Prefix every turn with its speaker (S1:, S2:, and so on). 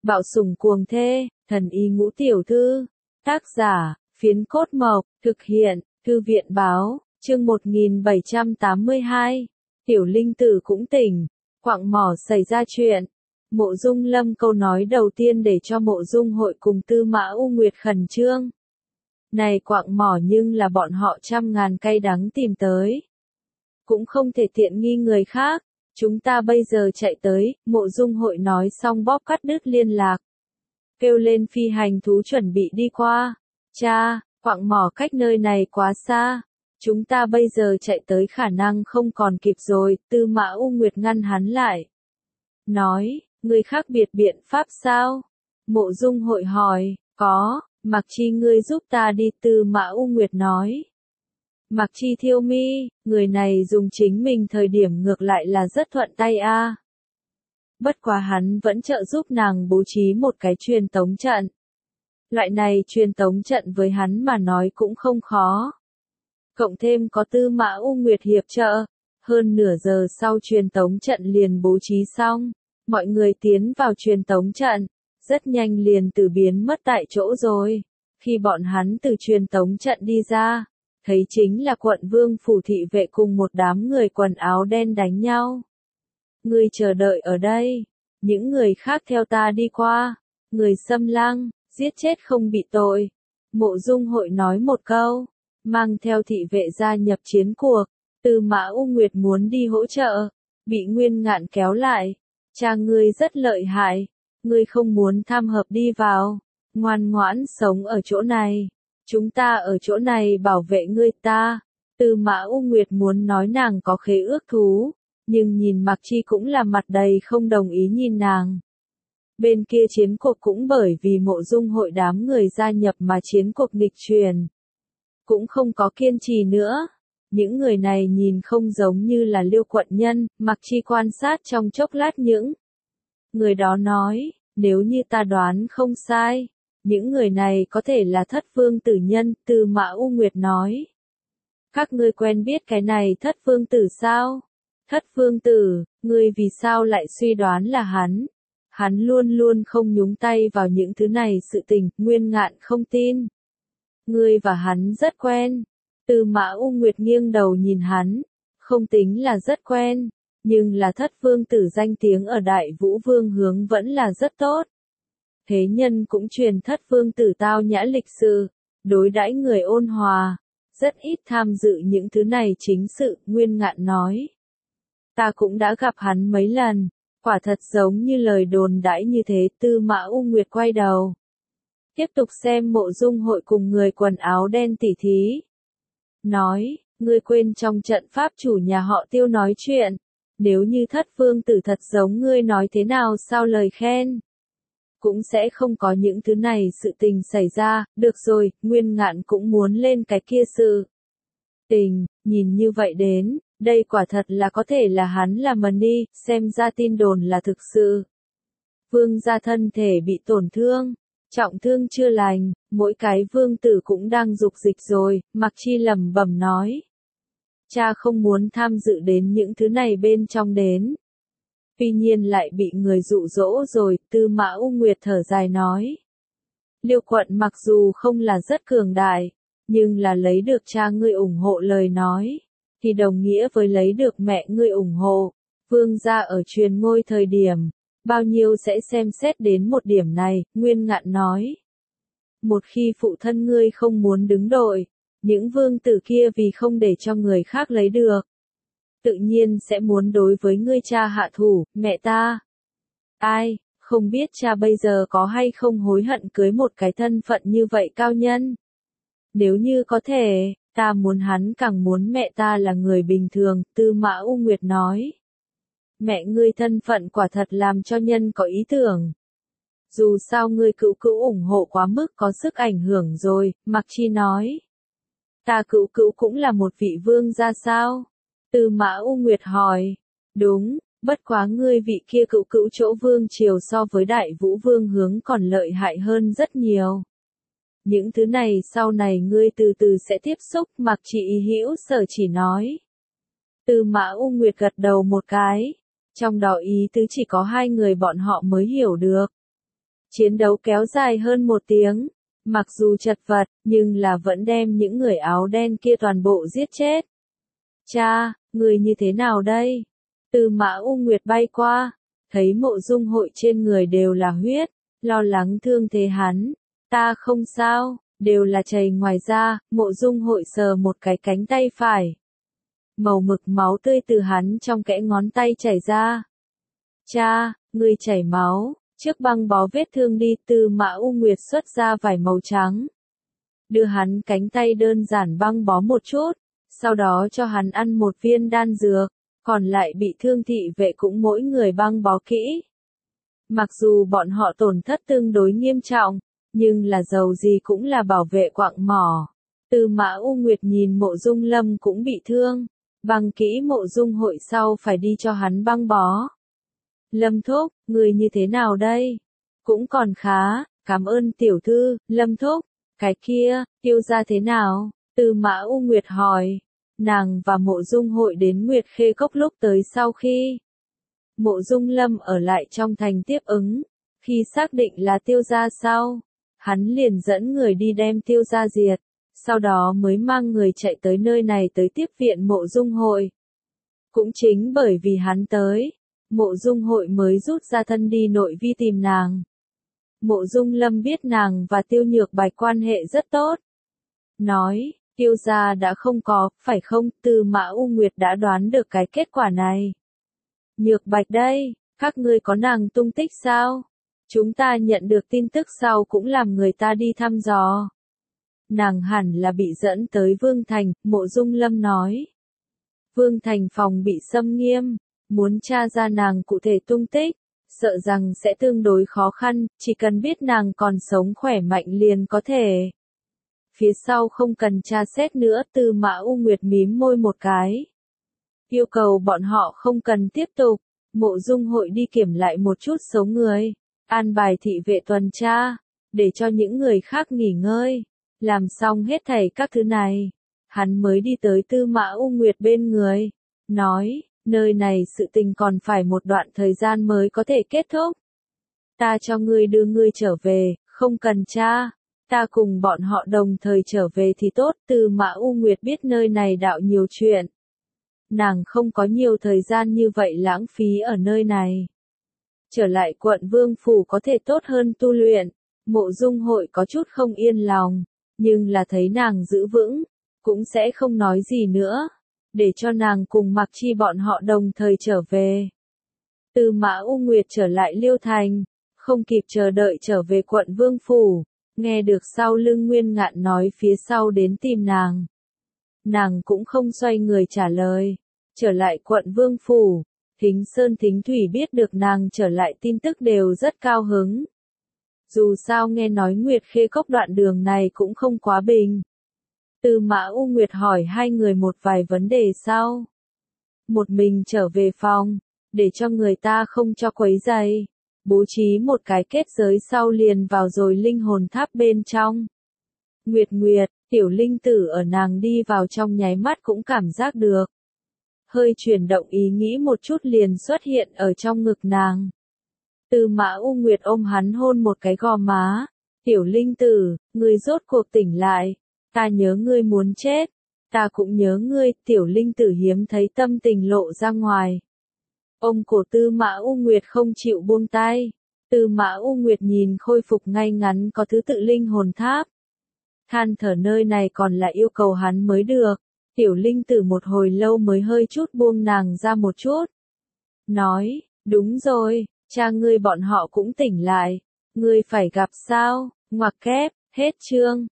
S1: Bạo sủng cuồng thê, thần y ngũ tiểu thư. Tác giả, Phiến Cốt Mộc, thực hiện, Thư viện báo, chương 1782. Tiểu Linh Tử cũng tỉnh, quặng mỏ xảy ra chuyện. Mộ Dung Lâm câu nói đầu tiên để cho Mộ Dung Hội cùng Tư Mã U Nguyệt khẩn trương. Này quặng mỏ nhưng là bọn họ trăm ngàn cay đắng tìm tới. Cũng không thể tiện nghi người khác. Chúng ta bây giờ chạy tới, Mộ Dung Hội nói xong bóp cắt đứt liên lạc. Kêu lên phi hành thú chuẩn bị đi qua. Cha, quặng mỏ cách nơi này quá xa. Chúng ta bây giờ chạy tới khả năng không còn kịp rồi, Tư Mã U Nguyệt ngăn hắn lại. Nói, người khác biệt biện pháp sao? Mộ Dung Hội hỏi, có, Mặc Chi ngươi giúp ta đi, Tư Mã U Nguyệt nói. Mặc Chi Thiêu Mi, người này dùng chính mình thời điểm ngược lại là rất thuận tay a. Bất quá hắn vẫn trợ giúp nàng bố trí một cái truyền tống trận. Loại này truyền tống trận với hắn mà nói cũng không khó. Cộng thêm có Tư Mã U Nguyệt hiệp trợ, hơn nửa giờ sau truyền tống trận liền bố trí xong, mọi người tiến vào truyền tống trận, rất nhanh liền từ biến mất tại chỗ rồi. Khi bọn hắn từ truyền tống trận đi ra, thấy chính là quận vương phủ thị vệ cùng một đám người quần áo đen đánh nhau. Ngươi chờ đợi ở đây, những người khác theo ta đi qua, người xâm lăng, giết chết không bị tội. Mộ Dung Hội nói một câu, mang theo thị vệ gia nhập chiến cuộc. Tư Mã U Nguyệt muốn đi hỗ trợ, bị Nguyên Ngạn kéo lại. Cha ngươi rất lợi hại, ngươi không muốn tham hợp đi vào, ngoan ngoãn sống ở chỗ này. Chúng ta ở chỗ này bảo vệ ngươi ta. Tư Mã U Nguyệt muốn nói nàng có khế ước thú, nhưng nhìn Mặc Chi cũng là mặt đầy không đồng ý nhìn nàng. Bên kia chiến cuộc cũng bởi vì Mộ Dung Hội đám người gia nhập mà chiến cuộc nghịch chuyển. Cũng không có kiên trì nữa. Những người này nhìn không giống như là Liêu quận nhân, Mặc Chi quan sát trong chốc lát những người đó nói, nếu như ta đoán không sai, những người này có thể là Thất Vương Tử nhân, Tư Mã U Nguyệt nói. Các ngươi quen biết cái này Thất Vương Tử sao? Thất Vương Tử, ngươi vì sao lại suy đoán là hắn? Hắn luôn luôn không nhúng tay vào những thứ này sự tình, Nguyên Ngạn không tin. Ngươi và hắn rất quen. Tư Mã U Nguyệt nghiêng đầu nhìn hắn, không tính là rất quen, nhưng là Thất Vương Tử danh tiếng ở Đại Vũ Vương hướng vẫn là rất tốt. Thế nhân cũng truyền Thất Vương Tử tao nhã lịch sự, đối đãi người ôn hòa, rất ít tham dự những thứ này chính sự, Nguyên Ngạn nói. Ta cũng đã gặp hắn mấy lần, quả thật giống như lời đồn đãi như thế. Tư Mã U Nguyệt quay đầu, tiếp tục xem Mộ Dung Hội cùng người quần áo đen tỉ thí. Nói, ngươi quên trong trận pháp chủ nhà họ Tiêu nói chuyện, nếu như Thất Vương Tử thật giống ngươi nói thế nào sao lời khen, cũng sẽ không có những thứ này sự tình xảy ra. Được rồi, Nguyên Ngạn cũng muốn lên cái kia sự tình, nhìn như vậy đến, đây quả thật là có thể là hắn là Mani, xem ra tin đồn là thực sự. Vương gia thân thể bị tổn thương, trọng thương chưa lành, mỗi cái vương tử cũng đang dục dịch rồi, Mặc Chi lẩm bẩm nói. Cha không muốn tham dự đến những thứ này bên trong đến. Tuy nhiên lại bị người dụ dỗ rồi, Tư Mã U Nguyệt thở dài nói. Liêu quận mặc dù không là rất cường đại, nhưng là lấy được cha ngươi ủng hộ lời nói, thì đồng nghĩa với lấy được mẹ ngươi ủng hộ. Vương gia ở truyền ngôi thời điểm, bao nhiêu sẽ xem xét đến một điểm này, Nguyên Ngạn nói. Một khi phụ thân ngươi không muốn đứng đội, những vương tử kia vì không để cho người khác lấy được, tự nhiên sẽ muốn đối với ngươi cha hạ thủ, mẹ ta. Ai, không biết cha bây giờ có hay không hối hận cưới một cái thân phận như vậy cao nhân. Nếu như có thể, ta muốn hắn càng muốn mẹ ta là người bình thường, Tư Mã U Nguyệt nói. Mẹ ngươi thân phận quả thật làm cho nhân có ý tưởng. Dù sao ngươi cữu cữu ủng hộ quá mức có sức ảnh hưởng rồi, Mặc Chi nói. Ta cữu cữu cũng là một vị vương gia sao? Tư Mã U Nguyệt hỏi. Đúng, bất quá ngươi vị kia cữu cữu chỗ vương triều so với Đại Vũ Vương hướng còn lợi hại hơn rất nhiều. Những thứ này sau này ngươi từ từ sẽ tiếp xúc, Mặc Chi hữu sở chỉ nói. Tư Mã U Nguyệt gật đầu một cái. Trong đó ý tứ chỉ có hai người bọn họ mới hiểu được. Chiến đấu kéo dài hơn 1 tiếng. Mặc dù chật vật, nhưng là vẫn đem những người áo đen kia toàn bộ giết chết. Cha, người như thế nào đây? Tư Mã U Nguyệt bay qua, thấy Mộ Dung Hội trên người đều là huyết, lo lắng thương thế hắn. Ta không sao, đều là chảy ngoài ra, Mộ Dung Hội sờ một cái cánh tay phải. Màu mực máu tươi từ hắn trong kẽ ngón tay chảy ra. Cha, người chảy máu, trước băng bó vết thương đi. Tư Mã U Nguyệt xuất ra vải màu trắng. Đưa hắn cánh tay đơn giản băng bó một chút, sau đó cho hắn ăn một viên đan dược, còn lại bị thương thị vệ cũng mỗi người băng bó kỹ. Mặc dù bọn họ tổn thất tương đối nghiêm trọng, nhưng là dầu gì cũng là bảo vệ quạng mỏ. Tư Mã U Nguyệt nhìn Mộ Dung Lâm cũng bị thương, băng kỹ Mộ Dung Hội sau phải đi cho hắn băng bó. Lâm thúc, người như thế nào đây? Cũng còn khá, cảm ơn tiểu thư. Lâm thúc, cái kia, Tiêu gia thế nào? Tư Mã U Nguyệt hỏi. Nàng và Mộ Dung Hội đến Nguyệt Khê Cốc lúc tới sau khi Mộ Dung Lâm ở lại trong thành tiếp ứng, khi xác định là Tiêu gia sau, hắn liền dẫn người đi đem Tiêu gia diệt, sau đó mới mang người chạy tới nơi này tới tiếp viện Mộ Dung Hội. Cũng chính bởi vì hắn tới, Mộ Dung Hội mới rút ra thân đi nội vi tìm nàng. Mộ Dung Lâm biết nàng và Tiêu Nhược Bạch quan hệ rất tốt. Nói, Tiêu gia đã không có, phải không? Tư Mã U Nguyệt đã đoán được cái kết quả này. Nhược Bạch đây, các ngươi có nàng tung tích sao? Chúng ta nhận được tin tức sau cũng làm người ta đi thăm dò. Nàng hẳn là bị dẫn tới Vương Thành, Mộ Dung Lâm nói. Vương Thành phòng bị xâm nghiêm, muốn tra ra nàng cụ thể tung tích, sợ rằng sẽ tương đối khó khăn, chỉ cần biết nàng còn sống khỏe mạnh liền có thể. Phía sau không cần tra xét nữa. Tư Mã U Nguyệt mím môi một cái. Yêu cầu bọn họ không cần tiếp tục. Mộ Dung Hội đi kiểm lại một chút số người, an bài thị vệ tuần tra, để cho những người khác nghỉ ngơi. Làm xong hết thảy các thứ này, hắn mới đi tới Tư Mã U Nguyệt bên người, nói, nơi này sự tình còn phải một đoạn thời gian mới có thể kết thúc. Ta cho ngươi đưa ngươi trở về, không cần tra. Ta cùng bọn họ đồng thời trở về thì tốt. Tư Mã U Nguyệt biết nơi này đạo nhiều chuyện. Nàng không có nhiều thời gian như vậy lãng phí ở nơi này. Trở lại quận Vương Phủ có thể tốt hơn tu luyện. Mộ Dung Hội có chút không yên lòng, nhưng là thấy nàng giữ vững, cũng sẽ không nói gì nữa, để cho nàng cùng Mặc Chi bọn họ đồng thời trở về. Tư Mã U Nguyệt trở lại Liêu Thành, không kịp chờ đợi trở về quận Vương Phủ. Nghe được sau lưng Nguyên Ngạn nói phía sau đến tìm nàng. Nàng cũng không xoay người trả lời. Trở lại quận Vương Phủ, Thính Sơn Thính Thủy biết được nàng trở lại tin tức đều rất cao hứng. Dù sao nghe nói Nguyệt Khê Cốc đoạn đường này cũng không quá bình. Tư Mã U Nguyệt hỏi hai người một vài vấn đề sau. Một mình trở về phòng, để cho người ta không cho quấy rầy. Bố trí một cái kết giới sau liền vào rồi linh hồn tháp bên trong. Nguyệt Nguyệt, tiểu linh tử ở nàng đi vào trong nháy mắt cũng cảm giác được. Hơi chuyển động ý nghĩ một chút liền xuất hiện ở trong ngực nàng. Tư Mã U Nguyệt ôm hắn hôn một cái gò má. Tiểu linh tử, ngươi rốt cuộc tỉnh lại. Ta nhớ ngươi muốn chết. Ta cũng nhớ ngươi. Tiểu linh tử hiếm thấy tâm tình lộ ra ngoài. Ông cổ Tư Mã U Nguyệt không chịu buông tay. Tư Mã U Nguyệt nhìn khôi phục ngay ngắn có thứ tự linh hồn tháp. Than thở nơi này còn là yêu cầu hắn mới được. Tiểu linh tử một hồi lâu mới hơi chút buông nàng ra một chút. Nói, đúng rồi, cha ngươi bọn họ cũng tỉnh lại. Ngươi phải gặp sao? Ngoặc kép, hết chương.